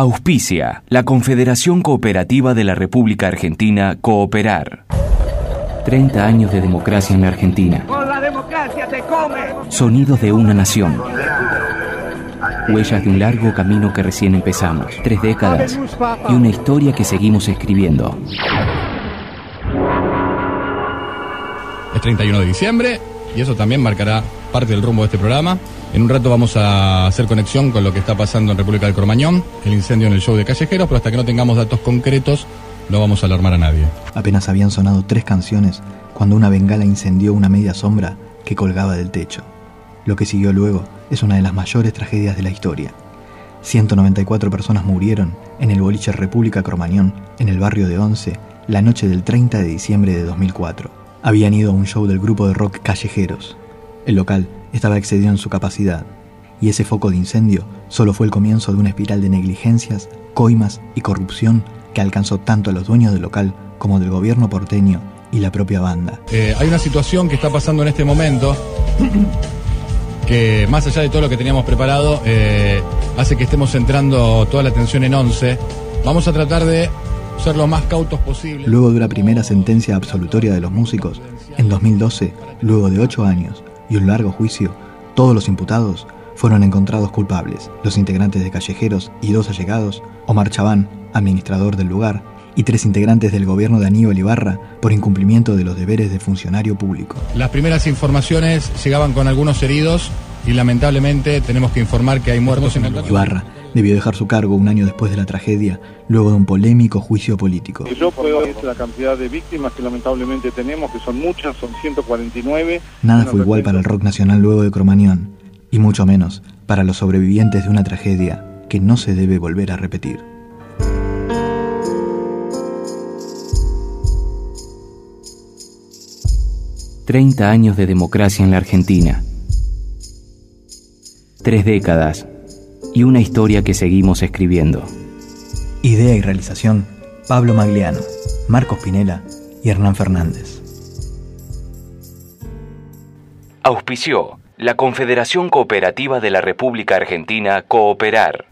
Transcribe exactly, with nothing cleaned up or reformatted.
Auspicia la Confederación Cooperativa de la República Argentina, Cooperar. treinta años de democracia en la Argentina. ¡Con la democracia te come! Sonidos de una nación. Huellas de un largo camino que recién empezamos. Tres décadas y una historia que seguimos escribiendo. Es treinta y uno de diciembre y eso también marcará parte del rumbo de este programa. En un rato vamos a hacer conexión con lo que está pasando en República del Cromañón, el incendio en el show de Callejeros, pero hasta que no tengamos datos concretos no vamos a alarmar a nadie. Apenas habían sonado tres canciones cuando una bengala incendió una media sombra que colgaba del techo. Lo que siguió luego es una de las mayores tragedias de la historia. ciento noventa y cuatro personas murieron en el boliche República Cromañón, en el barrio de Once, la noche del treinta de diciembre de dos mil cuatro. Habían ido a un show del grupo de rock Callejeros. El local estaba excedido en su capacidad, y ese foco de incendio solo fue el comienzo de una espiral de negligencias, coimas y corrupción que alcanzó tanto a los dueños del local como del gobierno porteño y la propia banda. Eh, hay una situación que está pasando en este momento que, más allá de todo lo que teníamos preparado, eh, hace que estemos centrando toda la atención en Once. Vamos a tratar de ser lo más cautos posible. Luego de una primera sentencia absolutoria de los músicos, en dos mil doce, luego de ocho años y un largo juicio, todos los imputados fueron encontrados culpables. Los integrantes de Callejeros y dos allegados, Omar Chabán, administrador del lugar, y tres integrantes del gobierno de Aníbal Ibarra por incumplimiento de los deberes de funcionario público. Las primeras informaciones llegaban con algunos heridos y lamentablemente tenemos que informar que hay muertos en el lugar. Ibarra debió dejar su cargo un año después de la tragedia, luego de un polémico juicio político. Yo puedo decir la cantidad de víctimas que lamentablemente tenemos, que son muchas, son ciento cuarenta y nueve. Nada fue igual para el rock nacional luego de Cromañón, y mucho menos para los sobrevivientes de una tragedia que no se debe volver a repetir. treinta años de democracia en la Argentina. Tres décadas y una historia que seguimos escribiendo. Idea y realización, Pablo Magliano, Marcos Pinela y Hernán Fernández. Auspició la Confederación Cooperativa de la República Argentina, Cooperar.